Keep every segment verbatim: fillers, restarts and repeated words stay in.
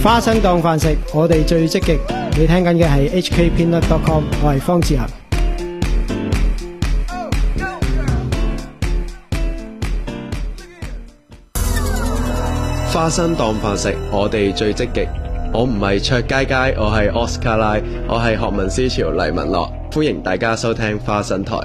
花生當飯食，我哋最積極。你聽緊嘅係 H K Peanut dot com， 我係方志恒。 花生當飯食，我哋最積極。我唔係卓佳佳，我係 Oscar 拉，我係學民思潮黎文樂，歡迎大家收聽花生台。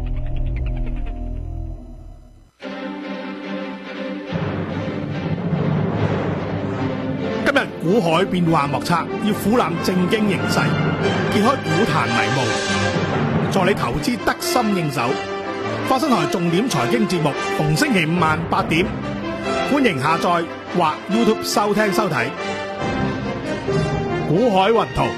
今日股海變幻莫測，要俯覽正經形勢，揭開股壇迷霧，助你投資得心應手。花生台重點財經節目，逢星期五晚八點，歡迎下載或 YouTube 收聽收睇。股海雲圖，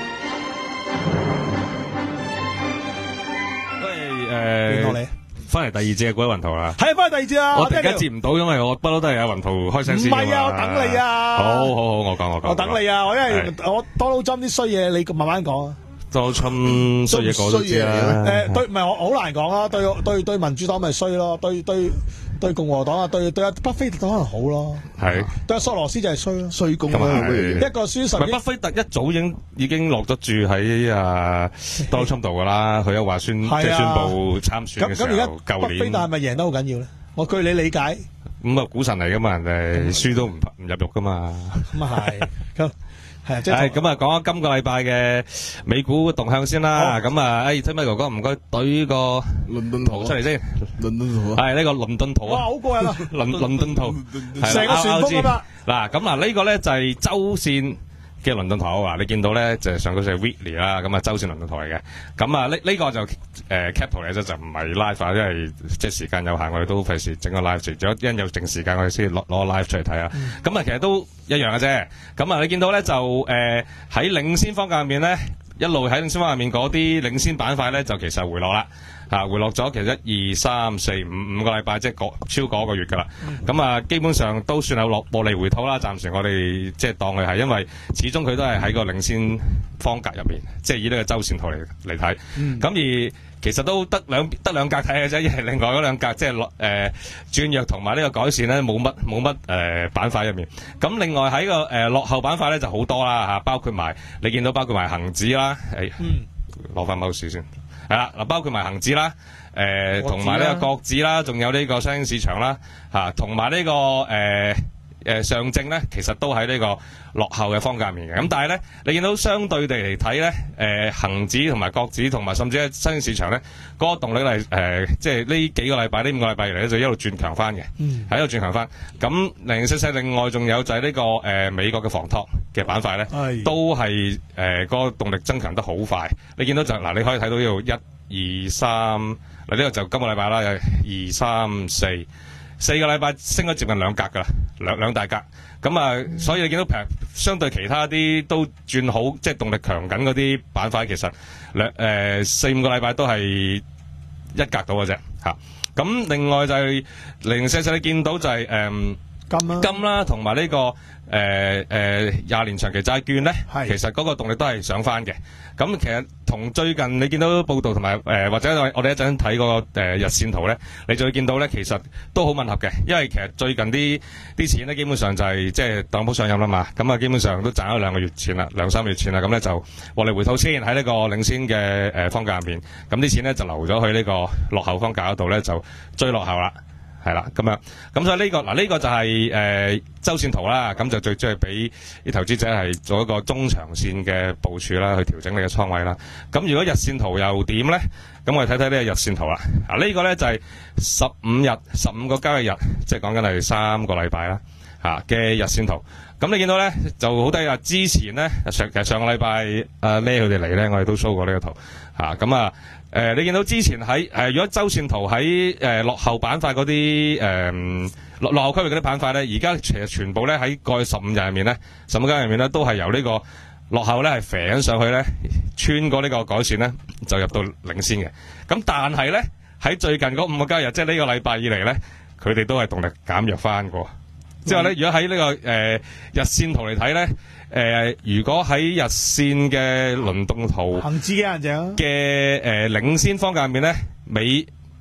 喂，誒， 邊個你？ 翻嚟第二節嘅股海雲圖啦， 係翻嚟第二節啊！ 我突然間接唔到，因為我不嬲都係有雲圖開聲先。 唔係啊，我等你啊！ 好好好，我講我講。 我等你啊！我因為我 Donald Trump 啲衰嘢，你慢慢講啊。 Donald Trump衰嘢講都知啦。 誒，對，唔係我好難講啊。對對對，民主黨咪衰咯，對對。對共和黨啊，對對阿巴菲特可能好咯， 係對阿索羅斯就係衰咯， 衰公啦， 一個輸神。 巴菲特一早已經已經落咗注喺啊 Donald Trump 度噶啦，佢一話宣即係宣佈參選嘅時候， 咁而家舊年巴菲特係咪贏得好緊要咧？我據你理解， 咁啊股神嚟噶嘛，人哋輸都唔唔入肉噶嘛， 咁啊係咁。係咁啊，講下今個禮拜嘅美股動向先啦。咁啊，誒，聽咪哥哥唔該懟個倫敦圖出嚟先。 倫敦圖係呢個倫敦圖啊！ 哇，好過癮啊！ 倫倫敦圖， 成個旋風啊嘛。嗱，咁嗱呢個咧就係周線嘅倫敦圖啊。你見到咧就係上嗰隻 weekly 啦，咁啊周線倫敦圖嚟嘅。咁啊呢呢個就誒 cap 圖嚟啫，就唔係 live，因為即係時間有限，我哋都費事整個 live，除咗因有剩時間，我哋先攞攞個 live 出嚟睇啊。咁啊，其實都一樣嘅啫。咁啊，你見到咧就誒喺領先方向入面咧，一路喺領先方向入面嗰啲領先板塊咧，就其實回落啦。啊，回落咗其實一二三四五五個禮拜，即係超過一個月㗎啦。咁、嗯、啊，基本上都算有落獲利回吐啦。暫時我哋即係當佢係，因為始終佢都係喺個領先方格入面，即係以呢個周線圖嚟嚟睇。咁、嗯、而其實都得兩得兩格睇嘅啫，因為另外嗰兩格即係落誒轉弱同埋呢個改善咧，冇乜冇乜誒板塊入面。咁另外喺個誒、呃、落後板塊咧就好多啦嚇，包括埋你見到包括埋恒指啦，誒攞翻某市先。係啦，嗱，包括埋恒指啦，誒同埋呢個國指啦，仲有呢個新興市場啦，嚇同埋呢個誒誒、呃、上證咧，其實都喺呢個落後嘅方格面嘅。咁但係咧，你見到相對地嚟睇咧，誒、呃、恆指同埋國指同埋甚至係新興市場咧，嗰、那個動力係誒、呃，即係呢幾個禮拜呢五個禮拜以嚟咧，就一路轉強翻嘅，喺度、嗯、轉強翻。咁零零四四另外仲有就係呢、這個誒、呃、美國嘅房託嘅板塊咧，哎、都係誒嗰個動力增強得好快。你見到就嗱，你可以睇到呢度一二三，嗱呢個就今個禮拜啦，有二三四四個禮拜升咗接近兩格噶啦，兩兩大格。咁啊，所以你見到平相對其他啲都轉好，即係動力強緊嗰啲板塊，其實兩誒四五個禮拜都係一格到嘅啫嚇。咁另外就係零零四四，你見到就係、是、誒、嗯、金啦、啊，金啦、啊，同埋呢個誒誒廿年長期債券咧，其實嗰個動力都係上翻嘅。咁其實同最近你見到報道同埋誒或者我哋一陣睇嗰個誒日線圖咧，你就會見到咧，其實都好吻合嘅。因為其實最近啲啲錢咧，基本上就係即係特朗普上任啦嘛，咁啊基本上都賺咗兩個月錢啦，兩三個月錢啦，咁咧就獲利回吐先喺呢個領先嘅誒方價入面，咁啲錢咧就流咗去呢個落後方價嗰度咧，就追落後啦。係啦，咁樣，咁所以呢、這個嗱呢、這個就係、是、誒、呃、周線圖啦，咁就最主要係俾啲投資者係做一個中長線嘅部署啦，去調整你嘅倉位啦。咁如果日線圖又點咧？咁我哋睇睇呢個日線圖啦。啊，呢、這個咧就係十五日，十五個交易日，即係講緊係三個禮拜啦，吓、啊、嘅日線圖。咁你見到咧就好低啊！之前咧上其實上個禮拜阿咩佢哋嚟咧，我哋都 show 過呢個圖吓，咁啊。誒、呃，你見到之前喺誒、呃，如果周線圖喺誒、呃、落後板塊嗰啲誒落落後區域嗰啲板塊咧，而家其實全部咧喺過去十五日入面咧，十五間入面咧都係由呢個落後咧係飛上去咧，穿過呢個改善咧，就入到領先嘅。咁但係咧喺最近嗰五個交易日，即係呢個禮拜以嚟咧，佢哋都係動力減弱翻過。之後咧，如果喺呢、這個誒、呃、日線圖嚟睇咧。誒、呃，如果喺日線嘅輪動圖， 恒指嘅人嘅誒領先方向入面咧，美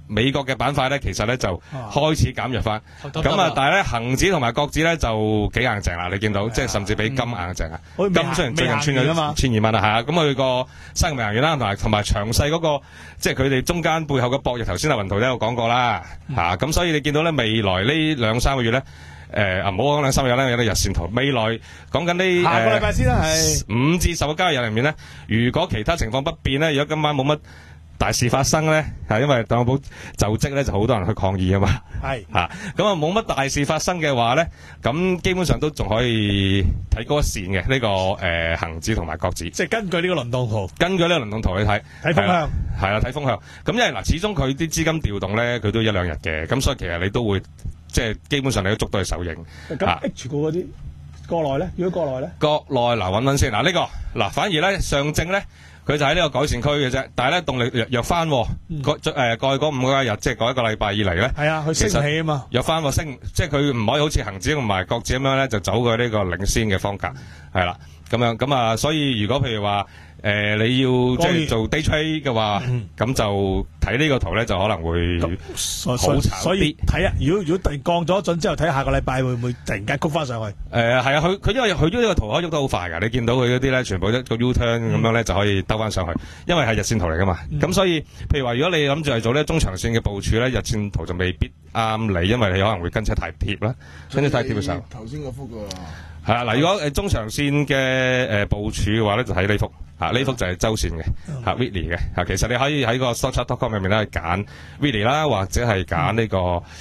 美國嘅板塊咧，其實咧就開始減弱翻。咁啊，但係咧恒指同埋國指咧就幾硬淨啦，你見到即係甚至比金硬淨啊。金雖然最近穿咗千二蚊啦，係啊，咁佢個生命能源啦，同埋同埋詳細嗰個即係佢哋中間背後嘅博弈，頭先阿雲圖都有講過啦，嚇咁所以你見到咧未來呢兩三個月咧。誒啊！唔好講兩三日咧，有啲日線圖。未來講緊呢下個禮拜先啦，係五至十個交易日入面咧，如果其他情況不變咧，如果今晚冇乜大事發生咧，係因為特朗普就職咧，就好多人去抗議啊嘛。係嚇，咁啊冇乜大事發生嘅話咧，咁基本上都仲可以睇高一線嘅呢個誒恆指同埋國指。 即係根據呢個輪動圖， 根據呢個輪動圖去睇， 睇風向係啦，睇風向。咁因為嗱，始終佢啲資金調動咧，佢都一兩日嘅，咁所以其實你都會。即係基本上你都捉到係手影。 咁 H 股嗰啲國內咧，如果國內咧， 國內嗱揾揾先嗱呢、呢個嗱反而咧上證咧佢就喺呢個改善區嘅啫，但係咧動力弱弱翻，過誒過去嗰五個日即係嗰一個禮拜以嚟咧， 係啊，佢升起啊嘛， 弱翻喎升，即係佢唔可以好似恒指同埋國指咁樣咧就走過呢個領先嘅方格係啦，咁樣咁啊，所以如果譬如話。誒、呃，你要即係做 day trade 嘅話，咁、嗯、就睇呢個圖咧，就可能會好慘啲。 所以睇啊，如果如果突然降咗準之後，睇下個禮拜會唔會突然間谷翻上去？誒、 呃，係啊，佢佢因為佢呢個圖可以喐得好快㗎，你見到佢嗰啲咧，全部一個 U turn 咁樣咧就可以兜翻上去，因為係日線圖嚟㗎嘛。咁、嗯、所以，譬如話，如果你諗住係做呢中長線嘅部署咧，日線圖就未必啱你，因為你可能會跟車太貼啦，跟車太貼嘅時候。 頭先嗰幅㗎。 係啊，嗱，如果誒中長線嘅誒部署嘅話咧，就睇呢幅嚇，呢幅就係周線嘅嚇 weekly 嘅嚇。其實你可以喺個 stock dot com 入面咧揀 weekly 啦，或者係揀呢個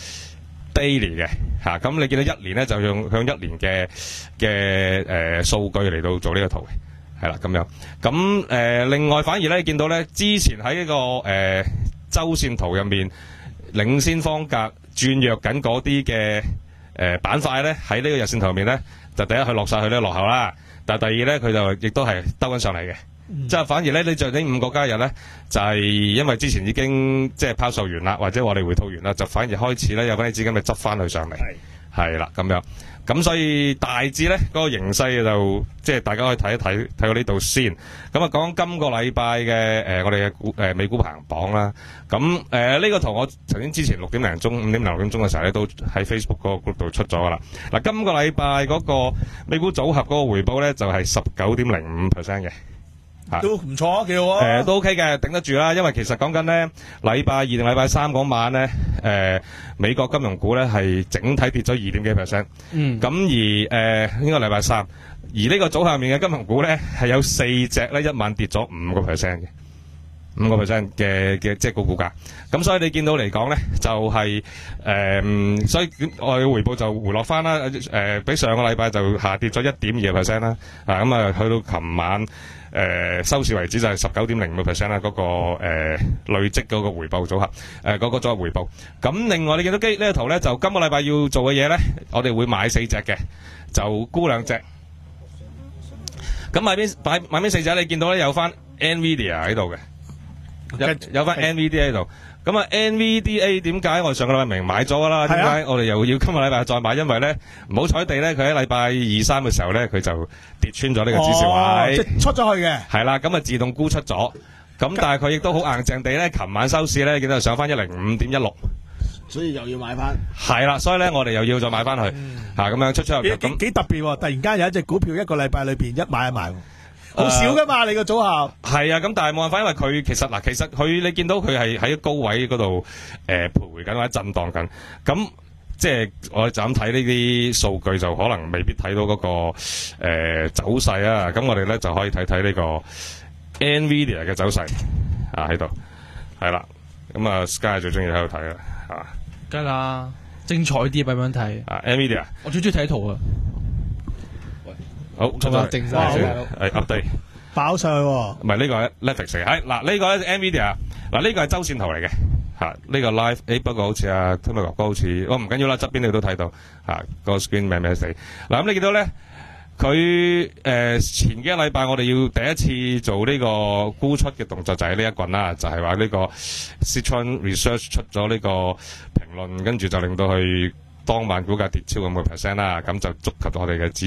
daily 嘅嚇。咁你見到一年咧就用向一年嘅嘅誒數據嚟到做呢個圖嘅，係啦咁樣。咁誒、呃、另外反而咧你見到咧之前喺呢、這個誒、呃、周線圖入面領先方格轉弱緊嗰啲嘅誒板塊咧喺呢個日線圖入面咧。就第一佢落晒去咧落後啦，但係第二咧佢就亦都係兜緊上嚟嘅，即係反而咧你就呢五個交易日咧就係、是、因為之前已經即係拋售完啦，或者我哋回吐完啦，就反而開始咧有翻啲資金咪執翻去上嚟，係啦咁樣，咁所以大致咧嗰、那個形勢就即係大家可以睇一睇睇到呢度先。咁啊講今個禮拜嘅誒我哋嘅股誒美股排行榜啦，咁誒呢個圖我曾經之前六點零鐘、五點零六點鐘嘅時候咧都喺 Facebook 嗰個 group 度出咗噶啦。嗱，今個禮拜嗰個美股組合嗰個回報咧就係十九點零五 percent 嘅。 都唔錯啊，幾好啊！ 誒、呃，都 OK 嘅，頂得住啦。因為其實講緊咧，禮拜二定禮拜三嗰晚咧，誒、呃，美國金融股咧係整體跌咗二點幾 percent。嗯。咁而誒、呃，應該禮拜三，而呢個組合入面嘅金融股咧係有四隻咧一晚跌咗五個 percent 嘅，五個 percent 嘅嘅即係個股價。咁所以你見到嚟講咧，就係、是、誒、呃，所以我嘅回報就回落翻啦。誒、呃，比上個禮拜就下跌咗一點二個 percent 啦。啊，咁啊，去到琴晚。誒、呃、收市為止就係十九點零五個 percent 啦，嗰、那個、呃、累積嗰個回報組合，誒、呃、嗰、那個組合回報。咁另外你見到機呢個圖咧，就今個禮拜要做嘅嘢咧，我哋會買四隻嘅，就沽兩隻。咁買邊買買邊四隻？你見到咧有翻 Nvidia 喺度嘅，有有翻 Nvidia 喺度。咁啊 ，Nvidia 點解我哋上個禮拜明買咗噶啦？點解我哋又要今個禮拜再買？因為咧唔好彩地咧，佢喺禮拜二三嘅時候咧，佢就跌穿咗呢個止蝕位， 即係出咗去嘅。 係啦，咁啊自動沽出咗。咁但係佢亦都好硬淨地咧，琴晚收市咧見到上翻一零五點一六， 所以又要買翻。係啦，所以咧我哋又要再買翻去嚇，咁、嗯、樣出出入入咁幾特別喎！突然間有一隻股票一個禮拜裏邊一買一賣。好少噶嘛，你個組合係啊，咁但係冇辦法，因為佢其實嗱，其實佢你見到佢係喺高位嗰度誒徘徊緊或者震盪緊，咁即係我就咁睇呢啲數據就可能未必睇到嗰、那個誒、呃、走勢啊，咁我哋咧就可以睇睇呢個 Nvidia 嘅走勢啊喺度，係啦，咁啊 Sky 最中意喺度睇啦嚇， 梗啦，精彩啲咁樣睇啊 Nvidia，我最中意睇圖啊。 好，出咗嚟，係 update 爆上去喎。 唔係呢個係 Netflix，係嗱呢個咧 Nvidia，嗱呢個係周線圖嚟嘅嚇，呢個 live，誒不過好似阿 Tommy 哥哥好似，我唔緊要啦，側邊你都睇到嚇個 screen 咩咩死。嗱咁你見到咧，佢誒前幾個禮拜我哋要第一次做呢個沽出嘅動作就係呢一棍啦，就係話呢個 Citron Research 出咗呢個評論，跟住就令到佢當晚股價跌超過五個 percent 啦，咁就觸及到我哋嘅指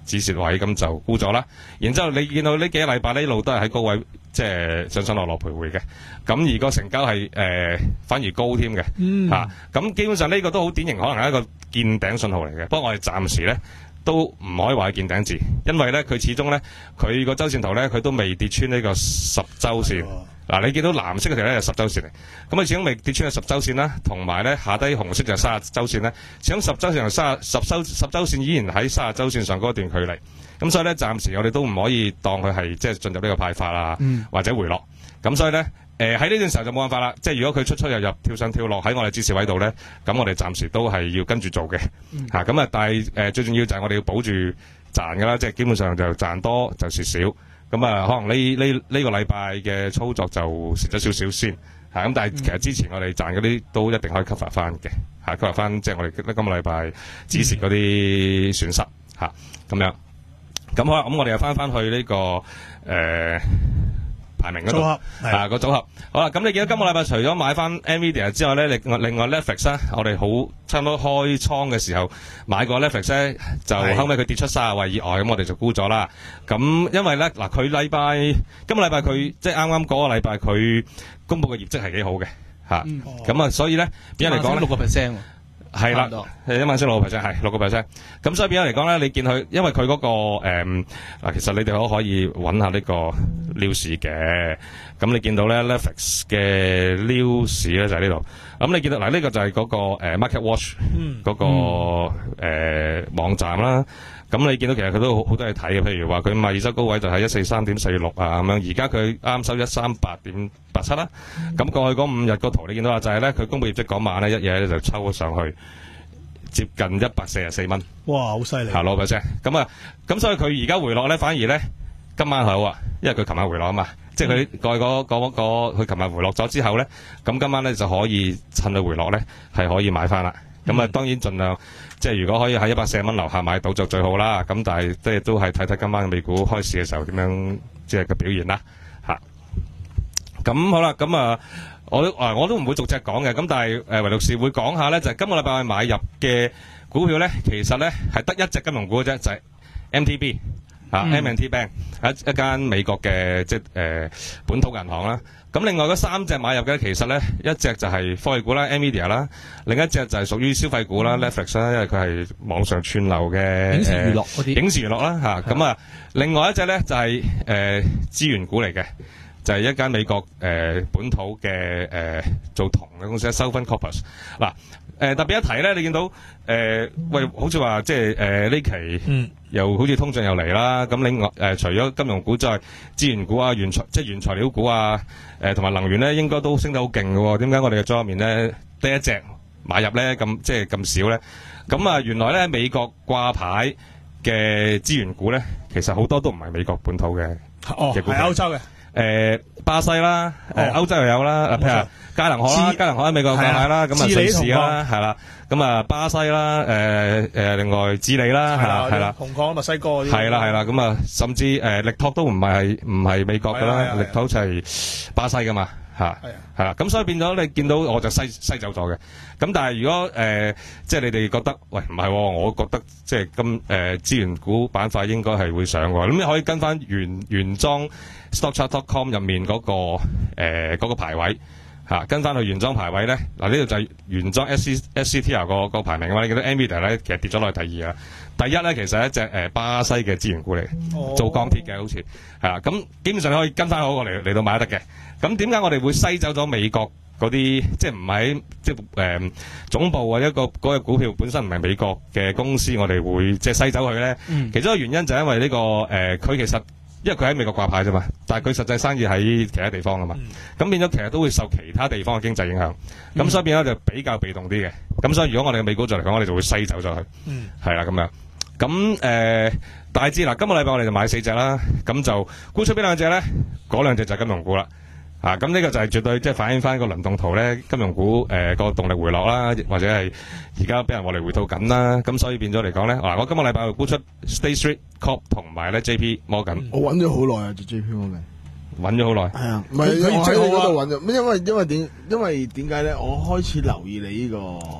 止蝕位，咁就沽咗啦。然之後你見到呢幾個禮拜呢路都係喺高位，即係上上落落徘徊嘅。咁而個成交係誒、呃、反而高添嘅，嚇、 嗯。 咁、啊、基本上呢個都好典型，可能係一個見頂信號嚟嘅。不過我哋暫時咧都唔可以話係見頂字，因為咧佢始終咧佢個周線圖咧佢都未跌穿呢個十週線。嗱、啊，你見到藍色嗰條咧係十週線嚟，咁啊始終未跌穿係十週線啦，同埋咧下低紅色就係三十週線咧，始終十週線同三十十週十週線依然喺三十週線上嗰段距離，咁所以咧暫時我哋都唔可以當佢係即係進入呢個派發啊，嗯、或者回落，咁所以咧誒喺呢段時候就冇辦法啦，即係如果佢出出入入跳上跳落喺我哋指示位度咧，咁我哋暫時都係要跟住做嘅，嚇咁、嗯、啊，但係誒、呃、最重要就係我哋要保住賺㗎啦，即係基本上就賺多就蝕少。咁啊，可能呢呢呢個禮拜嘅操作就蝕咗少少先，嚇、啊、咁。但係其實之前我哋賺嗰啲都一定可以 cover 翻嘅，嚇、啊、cover 翻即係我哋今個禮拜止蝕嗰啲損失嚇咁、啊、樣。咁好啦，咁我哋又翻翻去呢、這個誒、呃、排名嗰度啊個組合。好啦，咁你見到今個禮拜除咗買翻 Nvidia 之外咧，另外另外 Netflix 咧，我哋好差唔多開倉嘅時候買過 Netflix 咧，就後尾佢跌出三十位以外，咁我哋就沽咗啦。咁因為咧嗱，佢禮拜今個禮拜佢即係啱啱嗰個禮拜佢公佈嘅業績係幾好嘅嚇，咁、嗯、啊所以咧變咗嚟講咧六個 percent。係啦，係一晚升六個 percent， 係六個 percent。咁所以變咗嚟講咧，你見佢，因為佢嗰、那個誒嗱、呃，其實你哋都可以揾下呢個 news 嘅。咁你見到咧 Netflix 嘅 news 咧就喺呢度。咁你見到嗱，呢、這個就係嗰、那個、呃、Market Watch 嗰、嗯那個誒、呃、網站啦。咁你見到其實佢都好好多嘢睇嘅，譬如話佢賣二周高位就係一四三點四六啊咁樣，而家佢啱收一三八點八七啦。咁、嗯、過去嗰五日個圖你見到啊，就係咧佢公佈業績嗰晚咧一嘢咧就抽咗上去，接近一百四十四蚊。哇，好犀利！嚇攞嘅啫。咁啊，咁所以佢而家回落咧，反而咧今晚好啊，因為佢琴晚回落啊嘛，嗯、即係佢過去嗰嗰個佢琴日回落咗之後咧，咁今晚咧就可以趁佢回落咧係可以買翻啦。咁啊，當然盡量即係如果可以喺一百四十蚊樓下買到就最好啦。咁但係即係都係睇睇今晚美股開市嘅時候點樣即係嘅表現啦。嚇，咁好啦，咁啊，我都啊我都唔會逐隻講嘅。咁但係誒唯獨是會講下咧，就係今個禮拜買入嘅股票咧，其實咧係得一隻金融股嘅啫，就係 M T B 啊 M and T Bank 一一間美國嘅即係誒本土銀行啦。咁另外嗰三隻買入嘅，其實咧一隻就係科技股啦 Nvidia 啦，另一隻就係屬於消費股啦 Netflix 啦，因為佢係網上串流嘅影視娛樂嗰啲， 影視娛樂啦嚇。咁啊，另外一隻咧就係誒資源股嚟嘅，就係、是、一間美國誒、呃、本土嘅誒、呃、做銅嘅公司 Southern Copper。嗱誒特別一提咧，你見到誒、呃、喂，好似話即係誒呢期。嗯又好似通脹又嚟啦，咁另外誒除咗金融股之外，資源股啊、原材即係原材料股啊，誒同埋能源咧，應該都升得好勁嘅喎。點解我哋嘅組入面咧得一隻買入咧咁即係咁少咧？咁啊原來咧美國掛牌嘅資源股咧，其實好多都唔係美國本土嘅， 哦係歐洲嘅。 誒、呃、巴西啦，誒、呃、歐洲又有啦，譬如嘉能可啦，嘉能可喺美國掛牌啦，咁啊瑞士啦，係啦，咁啊巴西啦，誒、呃、誒、呃、另外智利啦，係啦係啦， 紅礦墨西哥嗰啲， 係啦係啦，咁啊甚至誒、呃、力拓都唔係唔係美國㗎啦，力拓就係巴西㗎嘛。嚇，係啦，咁所以變咗你見到我就篩篩走咗嘅。咁但係如果誒、呃，即係你哋覺得，喂唔係、哦，我覺得即係今誒資源股板塊應該係會上喎。咁你可以跟翻原原裝 stockchart dot com 入面嗰、那個誒嗰、呃那個排位嚇、啊，跟翻去原裝排位咧。嗱呢度就係原裝 S C S C T R 個個排名啊嘛。你見到 Nvidia 咧，其實跌咗落去第二啊。第一咧，其實係一隻誒、呃、巴西嘅資源股嚟，哦、做鋼鐵嘅好似係啦。咁基本上你可以跟翻嗰個嚟嚟到買得嘅。咁點解我哋會篩走咗美國嗰啲，即係唔喺即係誒、呃、總部或者一個嗰個股票本身唔係美國嘅公司，我哋會即係篩走佢咧？嗯、其中一個原因就係因為呢、這個誒，佢、呃、其實因為佢喺美國掛牌啫嘛，但係佢實際生意喺其他地方啊嘛，咁、嗯、變咗其實都會受其他地方嘅經濟影響，咁、嗯、所以變咗就比較被動啲嘅。咁所以如果我哋嘅美股做嚟講，我哋就會篩走咗佢，係啦咁樣。咁誒、呃、大致嗱，今個禮拜我哋就買四隻啦，咁就沽出邊兩隻咧？嗰兩隻就係金融股啦。啊，咁呢個就係絕對即係反映翻個輪動圖咧，金融股誒個、呃、動力回落啦，或者係而家俾人獲利回吐緊啦，咁所以變咗嚟講咧，嗱、啊，我今個禮拜會沽出 State Street Corp 同埋咧 J P Morgan。 我揾咗好耐啊，做 J P Morgan。 揾咗好耐。係啊，唔係我喺嗰度揾咗，因為因為點因為點解咧？我開始留意你呢、呢個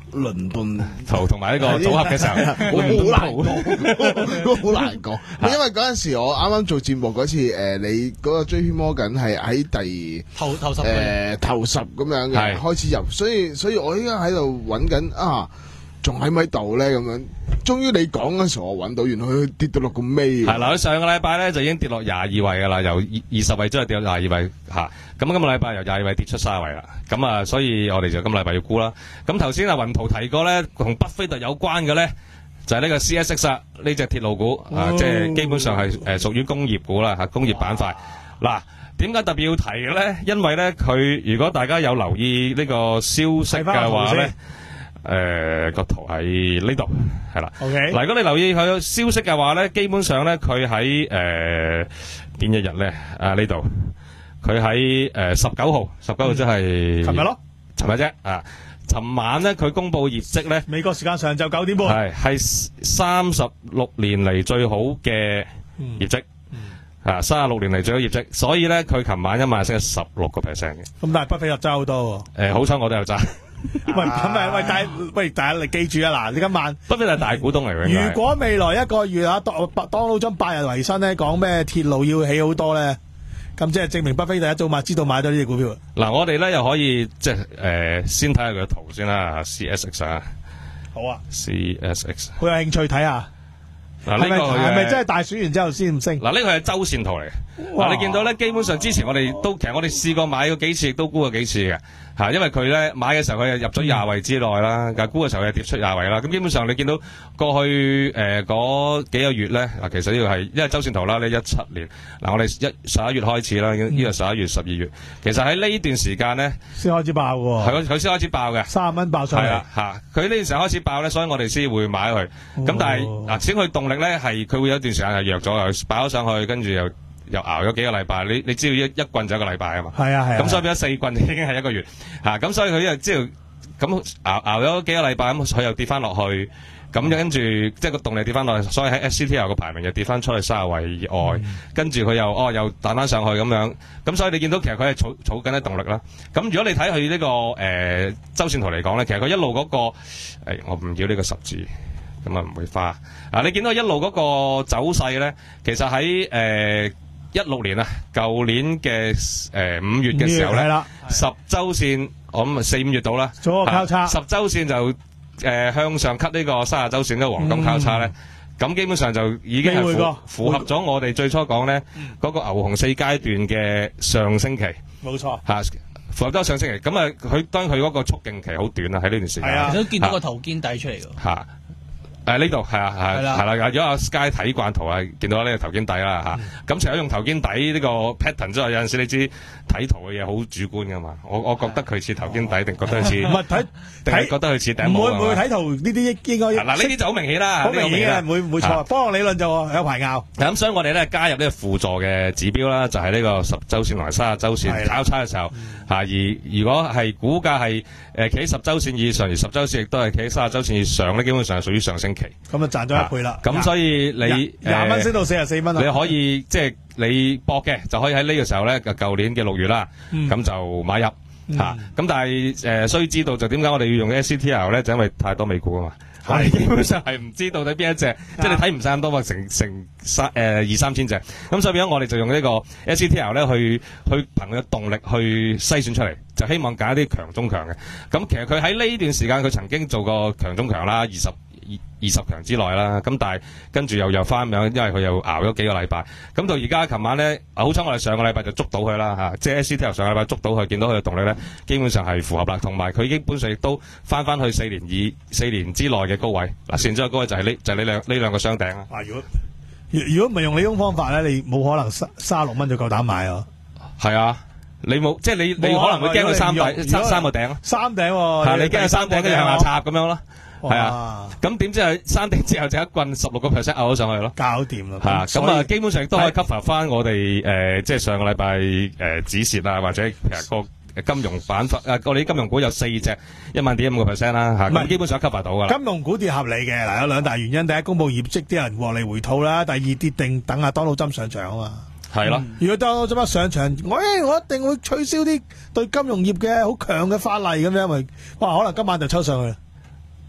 倫敦圖同埋呢個組合嘅時候， 好倫敦難圖講，好難講。因為嗰陣時我啱啱做節目嗰次，誒你嗰個追圈魔緊係喺第頭頭十誒頭十咁樣嘅係開始入，所以所以我依家喺度揾緊啊，仲喺咪度咧咁樣。終於你講嗰時候，我揾到，原來佢跌到落個尾。 係啦，佢上個禮拜咧就已經跌落廿二位噶啦，由二二十位之後跌到廿二位嚇。咁今個禮拜由廿二位跌出三位啦。咁啊，所以我哋就今個禮拜要估啦。咁頭先阿雲圖提過咧，同巴菲特有關嘅咧，就係呢個 C S X 啊，呢隻鐵路股啊，即係基本上係誒屬於工業股啦嚇，工業板塊。嗱，點解特別要提嘅咧？因為咧，佢如果大家有留意呢個消息嘅話咧。誒個圖喺呢度係啦。 OK， 嗱，如果你留意佢消息嘅話咧，基本上咧佢喺誒邊一日咧啊呢度，佢喺誒十九號，十九號即係琴日咯， 尋日啫啊！尋晚咧佢公佈業績咧， 美國時間上晝九點半， 係係三十六年嚟最好嘅業績。啊，三十六年嚟最好業績，所以咧佢琴晚一晚升咗十六個 percent 嘅。 咁但係巴菲特揸好多喎。 誒，好彩我都有揸。 喂，咁咪喂，但係喂，大家你記住啊！嗱，你今晚巴菲特係大股東嚟嘅。 如果未來一個月啊，當當勞將百日維新咧，講咩鐵路要起好多咧，咁即係證明巴菲特一早買知道買到呢隻股票。 嗱，我哋咧又可以即係誒，先睇下佢嘅圖先啦 ，C S X 啊。 好啊 ，C S X。 好有興趣睇下。 嗱，呢個係咪真係大選完之後先唔升？ 嗱，呢個係周線圖嚟嘅。嗱，你見到咧，基本上之前我哋都其實我哋試過買過幾次，亦都估過幾次嘅嚇，因為佢咧買嘅時候佢係入咗廿位之內啦，但係估嘅時候佢係跌出廿位啦。咁基本上你見到過去誒嗰幾個月咧，嗱，其實呢個係因為周線圖啦，呢一七年嗱，我哋一十一月開始啦，呢個十一月、十二月，其實喺呢段時間咧先開始爆喎。 係佢先開始爆嘅， 三十蚊爆上嚟。 係啦嚇，佢呢段時間開始爆咧，所以我哋先會買佢。咁但係嗱，始終佢動力咧係佢會有一段時間係弱咗，又爆咗上去，跟住又。又熬咗幾個禮拜，你你知道一一棍就一個禮拜啊嘛， 係啊係啊， 咁所以變咗四棍已經係一個月嚇，咁、啊、所以佢又知道咁熬熬咗幾個禮拜，咁佢又跌翻落去，咁跟住即係個動力跌翻落去，所以喺 S C T L 個排名又跌翻出去三十位以外，嗯、跟住佢又哦又彈翻上去咁樣，咁所以你見到其實佢係儲儲緊啲動力啦。咁如果你睇佢呢個誒、呃、周線圖嚟講咧，其實佢一路嗰、那個、哎、我唔要呢個十字，咁啊唔會花啊。你見到一路嗰個走勢咧，其實喺誒。呃一六年啊，舊年嘅誒五月嘅時候咧，十週線我諗四五月到啦， 做個交叉， 十週線就誒、呃、向上 cut 呢個三十週線嘅黃金交叉咧，咁、嗯、基本上就已經係符符合咗我哋最初講咧嗰個牛熊四階段嘅上升期，冇錯嚇，符合咗上升期。咁啊，佢當然佢嗰個速勁期好短啊，喺呢段時間， 其實都見到個頭肩底出嚟㗎。嚇誒呢度係啊係係啦，如果阿 Sky 睇慣圖啊，見到呢個頭肩底啦嚇。咁除咗用頭肩底呢個 pattern 之外，有陣時你知睇圖嘅嘢好主觀噶嘛。我我覺得佢似頭肩底，定覺得似唔係睇，定係覺得佢似頂帽啊？唔會唔會睇圖呢啲應該嗱呢啲就好明顯啦，好明顯嘅，唔會唔會錯。科學理論就有排拗。咁所以我哋咧加入呢個輔助嘅指標啦，就係呢個十週線同埋三十週線交叉嘅時候嚇。而如果係股價係誒企喺十週線以上，而十週線亦都係企喺三十週線以上咧，基本上係屬於上升期。咁啊賺咗一倍啦！咁所以你廿蚊升到四十四蚊啦，你可以即係你搏嘅就可以喺呢個時候咧，就舊年嘅六月啦，咁就買入嚇。咁但係誒須知道就點解我哋要用 S C T L 咧？就因為太多美股啊嘛，係基本上係唔知到底邊一隻，即係你睇唔晒咁多嘛，成成三誒二三千隻。咁所以變咗我哋就用呢個 S C T L 咧去去憑佢嘅動力去篩選出嚟，就希望揀一啲強中強嘅。咁其實佢喺呢段時間佢曾經做過強中強啦，二十。二十強之內啦，咁但係跟住又又翻樣，因為佢又熬咗幾個禮拜，咁到而家琴晚咧，好彩我哋上個禮拜就捉到佢啦嚇，即係 S C T L 上個禮拜捉到佢，見到佢嘅動力咧，基本上係符合啦，同埋佢基本上亦都翻翻去四年以四年之內嘅高位，嗱，現在嘅高位就係呢就係呢兩呢兩個雙頂啦。啊，如果如果唔係用呢種方法咧，你冇可能三三十六蚊就夠膽買啊？係啊。你冇即係你你可能會驚佢三底三三個頂咯，三頂係你驚佢三頂跟住向下插咁樣咯，係啊，咁點知係山頂之後就一棍十六個 percent 拗咗上去咯，搞掂啦，係咁啊，基本上都可以 cover 翻我哋誒即係上個禮拜誒止蝕啊，或者其實個金融板塊啊，我哋啲金融股有四隻一萬點五個 percent 啦嚇，咁基本上 cover 到噶啦。金融股跌合理嘅嗱，有兩大原因，第一公佈業績啲人獲利回吐啦，第二跌定等阿當勞針上場啊嘛。係咯，如果當我做乜上場，我誒我一定會取消啲對金融業嘅好強嘅法例咁樣，咪哇可能今晚就抽上去。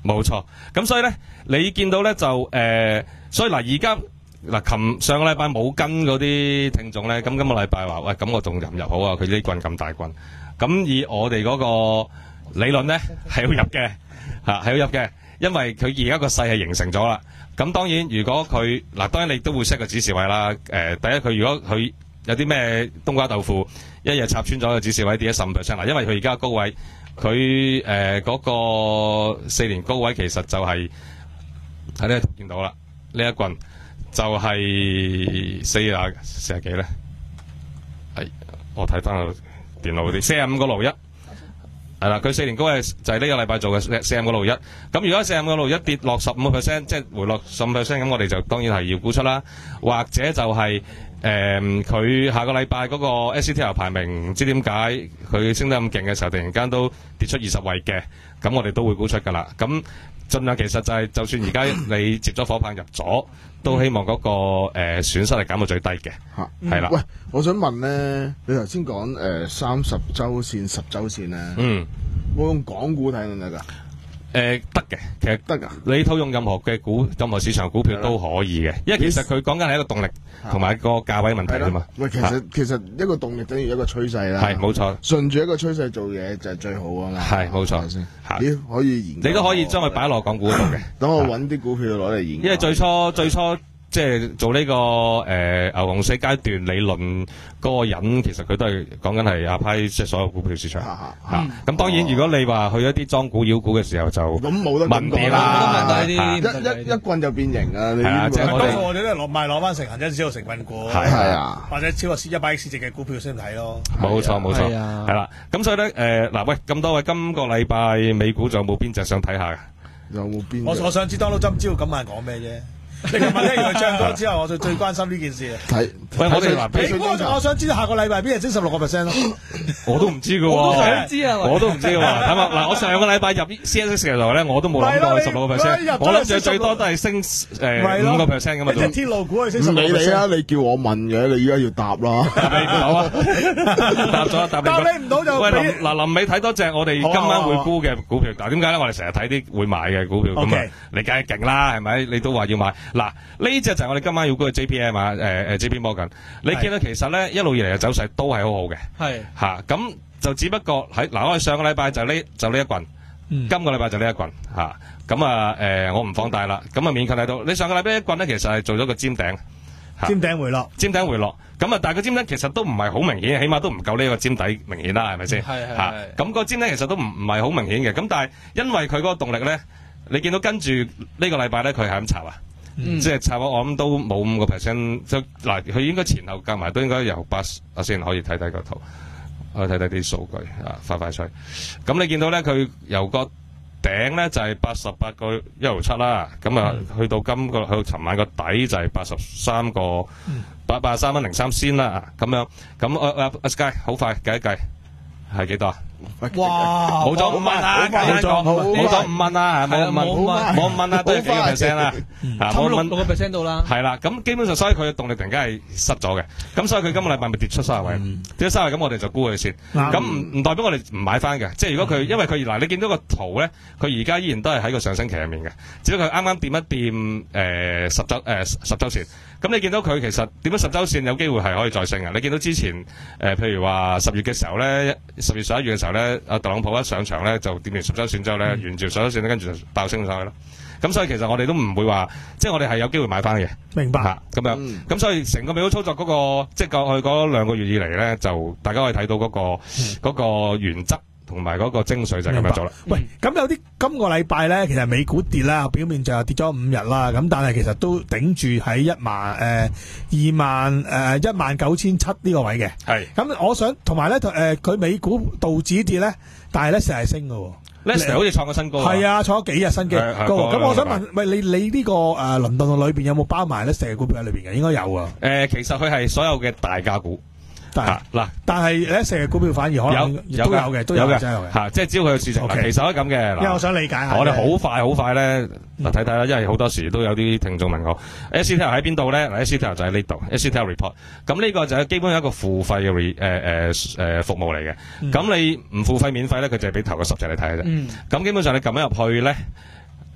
冇錯。咁所以咧，你見到咧就誒、呃，所以嗱而家嗱，琴上個禮拜冇跟嗰啲聽眾咧，咁今個禮拜話喂，咁我仲入唔入好啊？佢呢棍咁大棍，咁以我哋嗰個理論咧係要入嘅嚇，係要入嘅，因為佢而家個勢係形成咗啦。咁當然，如果佢嗱，當然你都會 set 個指示位啦。誒、呃，第一佢如果佢有啲咩冬瓜豆腐，一日插穿咗個指示位跌咗十五 percent 嗱，因為佢而家高位，佢誒嗰個四年高位其實就係喺呢度見到啦，呢一棍就係四啊四啊幾咧？係我睇翻個電腦嗰啲四十五個六一。係啦，佢四年高位就係呢個禮拜做嘅四十五個六一。咁如果四十五個六一跌落十五個 percent， 即係回落十五 percent， 咁我哋就當然係要沽出啦。或者就係誒佢下個禮拜嗰個 S C T L 排名唔知點解佢升得咁勁嘅時候，突然間都跌出二十位嘅，咁我哋都會沽出㗎啦。咁盡量其實就係、是、就算而家你接咗火棒入咗，都希望嗰、那個誒、呃、損失係減到最低嘅。嚇、啊，係啦。喂， 我想問咧，你頭先講誒三十週線、十週線咧，嗯，我用港股睇得唔得㗎？ 誒得嘅，其實得㗎。你套用任何嘅股、任何市場股票都可以嘅，因為其實佢講緊係一個動力同埋個價位問題啫嘛。 喂，其實其實一個動力等於一個趨勢啦。 係冇錯， 順住一個趨勢做嘢就係最好啊嘛。係冇錯先。 咦，可以研究。 你都可以將佢擺落港股度嘅。 等我揾啲股票攞嚟研究。 因為最初最初。即係做呢、這個誒、呃、牛熊四階段理論嗰個人，其實佢都係講緊係阿派即係所有股票市場嚇。咁、嗯啊、當然，如果你話去一啲裝股妖股嘅時候，就咁冇得問啲啦。 一一一棍就變形啊！ 係啊，即係我哋我哋都係攞賣攞翻成恒生指數成分股， 係啊， 或者超過一百億市值嘅股票先睇咯。 冇錯冇錯，係啦。咁所以咧誒嗱，喂咁多位，今個禮拜美股仲有冇邊隻想睇下嘅？ 有冇邊？ 我我想知 Donald Trump今晚講咩啫？你琴日聽完佢唱歌之後，我就最關心呢件事啊！ 睇， 喂，我哋嗱，我想知道下個禮拜邊日升十六個 percent 咯？ 我都唔知㗎喎， 我都想知啊， 我都唔知㗎喎。睇下嗱，我上個禮拜入 C S S 嘅時候咧，我都冇諗過十六個 percent， 我諗住最多都係升誒五個 percent 咁嘛。 即係天路股係升十六個 percent。 唔理你啊！你叫我問嘅，你而家要答啦。 好啊，答咗答你。 答你唔到就喂嗱，臨尾睇多隻我哋今晚會沽嘅股票。嗱，點解咧？我哋成日睇啲會買嘅股票咁啊，你梗係勁啦，係咪？你都話要買嗱呢隻就係我哋今晚要沽嘅 J P M 啊，誒誒 J P Morgan，你見到其實咧一路以嚟嘅走勢都係好好嘅，係嚇咁就只不過喺嗱我哋上個禮拜就呢就呢一棍，嗯、今個禮拜就呢一棍嚇咁啊誒我唔放大啦，咁啊勉強睇到你上個禮拜一棍咧其實係做咗個尖頂， 尖頂回落， 尖頂回落，咁啊但係個尖頂其實都唔係好明顯，起碼都唔夠呢個尖底明顯啦，係咪先？係係係。咁個尖頂其實都唔唔係好明顯嘅，咁但係因為佢嗰個動力咧，你見到跟住呢個禮拜咧佢係咁插啊。嗯、即係差我，我諗都冇五個 percent， 即嗱，佢應該前後夾埋都應該由八啊先可以睇睇個圖，可以睇睇啲數據啊，快快脆。咁你見到咧，佢由個頂咧就係八十八個一毫七啦，咁啊、嗯、去到今個去到尋晚個底就係八十三個八八十三蚊零三先啦，咁樣咁啊啊阿 Sky 好快計一計係幾多啊？ 哇！ 冇咗五蚊啦，冇咗冇咗五蚊啦，冇冇冇五蚊啦，都係幾個 percent 啦， 差唔多六個 percent 到啦。 係啦，咁基本上所以佢嘅動力突然間係失咗嘅，咁所以佢今個禮拜咪跌出三十位，跌出三十位咁我哋就沽佢先，咁唔唔代表我哋唔買翻嘅，即係如果佢因為佢嗱你見到個圖咧，佢而家依然都係喺個上升期入面嘅，只不過佢啱啱掂一掂誒十週誒十週線，咁你見到佢其實掂咗十週線有機會係可以再升嘅，你見到之前誒譬如話十月嘅時候咧，十月十一月嘅時候咧，阿特朗普一上場咧就掂完十週線之後咧，沿住十週線咧跟住就爆升上去咯。咁所以其實我哋都唔會話，即係我哋係有機會買翻嘅。 明白。 咁樣，咁、嗯、所以成個美股操作嗰、那個，即係過去嗰兩個月以嚟咧，就大家可以睇到嗰、那個嗰、嗯、個原則同埋嗰個精髓就係咁樣做啦。 喂，咁有啲今個禮拜咧，其實美股跌啦，表面就跌咗五日啦，咁但係其實都頂住喺一萬誒二萬誒一萬九千七呢個位嘅。係。咁我想同埋咧誒，佢、呃、美股道指跌咧，但係咧成日升㗎喎。 Lester 好似創個新高， 係啊，創咗幾日新嘅高。咁我想問，喂，你你呢個誒倫敦裏邊有冇包埋 Lester 嘅股票喺裏邊嘅？應該有啊。 誒，其實佢係所有嘅大價股。 嗱，但係咧，成日股票反而可能有都有嘅，都有嘅，真係有嘅。嚇，即係只要佢嘅市場，其實可以咁嘅。 因為我想理解下， 我哋好快好快咧，嗱睇睇啦，因為好多時都有啲聽眾問我 S C T L 喺邊度咧？嗱 S C T L 就喺呢度 S C T L report。咁呢個就係基本一個付費嘅 re 誒誒誒服務嚟嘅。咁你唔付費免費咧，佢就係俾頭個十隻你睇嘅啫。咁基本上你撳咗入去咧。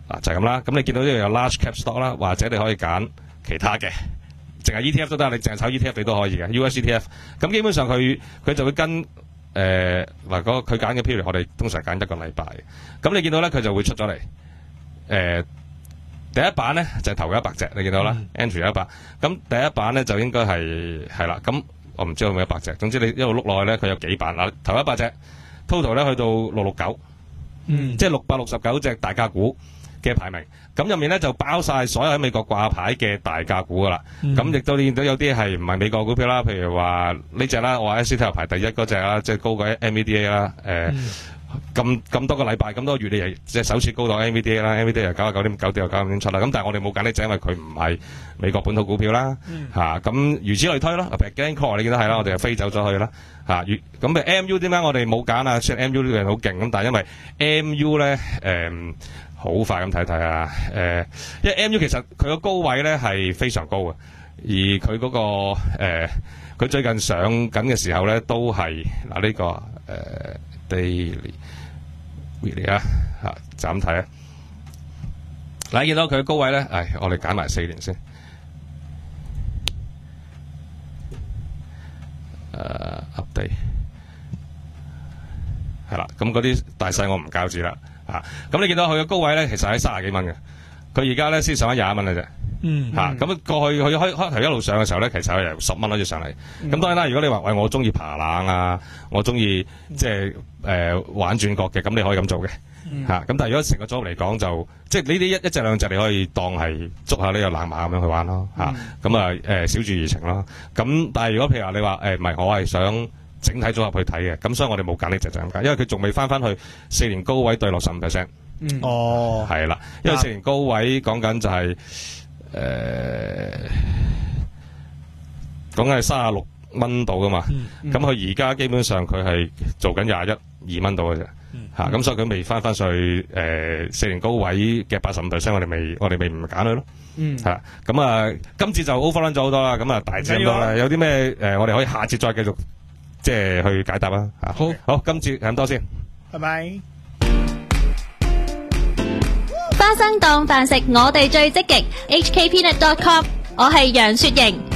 啊，就係咁啦。咁你見到呢度有 large cap stock 啦，或者你可以揀其他嘅，淨係 E T F 都得，你淨係炒 E T F 你都可以嘅 U S E T F。咁基本上佢佢就會跟誒嗱嗰佢揀嘅 period，我哋通常揀一個禮拜。咁你見到咧，佢就會出咗嚟誒第一版咧就係、是、頭一百隻，你見到啦、嗯、entry 一百。咁第一版咧就應該係係啦。咁我唔知有冇一百隻，總之你一路碌落去咧，佢有幾版嗱，頭一百隻 total 咧去到六六九，嗯，即係六百六十九隻大價股嘅排名。咁入面咧就包晒所有喺美國掛牌嘅大價股噶啦。咁亦、嗯、都見到有啲係唔係美國股票啦，譬如話呢隻啦，我話 S T 排第一嗰隻啦，即係高過 M V D A 啦，誒、呃。嗯咁咁多個禮拜咁多月你又即係首次高到 M V D A 啦 ，M V D A 又九十九點九跌又九十九點七啦。咁但係我哋冇揀呢隻，因為佢唔係美國本土股票啦。嚇咁、嗯啊、如此類推咯。譬如 Glencore 你見到係啦，我哋就飛走咗去啦。嚇、啊，咁咪 M U 點解我哋冇揀啊？雖然 M U 呢個人好勁咁，但係因為 M U 咧誒好快咁睇睇啊誒、呃，因為 M U 其實佢個高位咧係非常高嘅，而佢嗰、那個誒佢、呃、最近上緊嘅時候咧都係嗱呢個誒。呃 daily weekly 啊，嚇就咁睇啊！嗱，你見到佢嘅高位咧，誒，我哋揀埋四年先。誒、uh, update 係啦，咁嗰啲大細我唔交住啦，嚇、啊。咁你見到佢嘅高位咧，其實喺三十幾蚊嘅，佢而家咧先上咗廿蚊嘅啫。嗯，吓咁、啊、過去佢開開頭一路上嘅時候咧，其實係由十蚊開始上嚟。咁、嗯、當然啦，如果你話喂我中意爬冷啊，我中意即係誒玩轉角嘅，咁你可以咁做嘅。吓咁、嗯啊，但係如果成個組嚟講，就即係呢啲一一隻兩隻你可以當係捉下呢個冷馬咁樣去玩咯。吓咁啊誒小注怡情咯。咁但係如果譬如話你話誒唔係我係想整體組合去睇嘅，咁所以我哋冇揀呢隻就咁解，因為佢仲未翻翻去四年高位對落十五 percent。嗯，哦，係啦，因為四年高位講緊就係、是。誒，講緊係三十六蚊度噶嘛，咁佢而家基本上佢係做緊廿一二蚊度嘅啫，吓咁、嗯啊、所以佢未翻翻上去誒四年高位嘅八十五 percent，我哋未我哋未唔揀佢咯，吓咁啊，今次就 overrun 咗好多啦，咁啊大致咁多啦，有啲咩誒我哋可以下次再繼續即係去解答啦，吓、啊、好，好，今次係咁多先， 拜拜。 花生當飯食，我哋最積極。H K Peanut dot com， 我係楊雪瑩。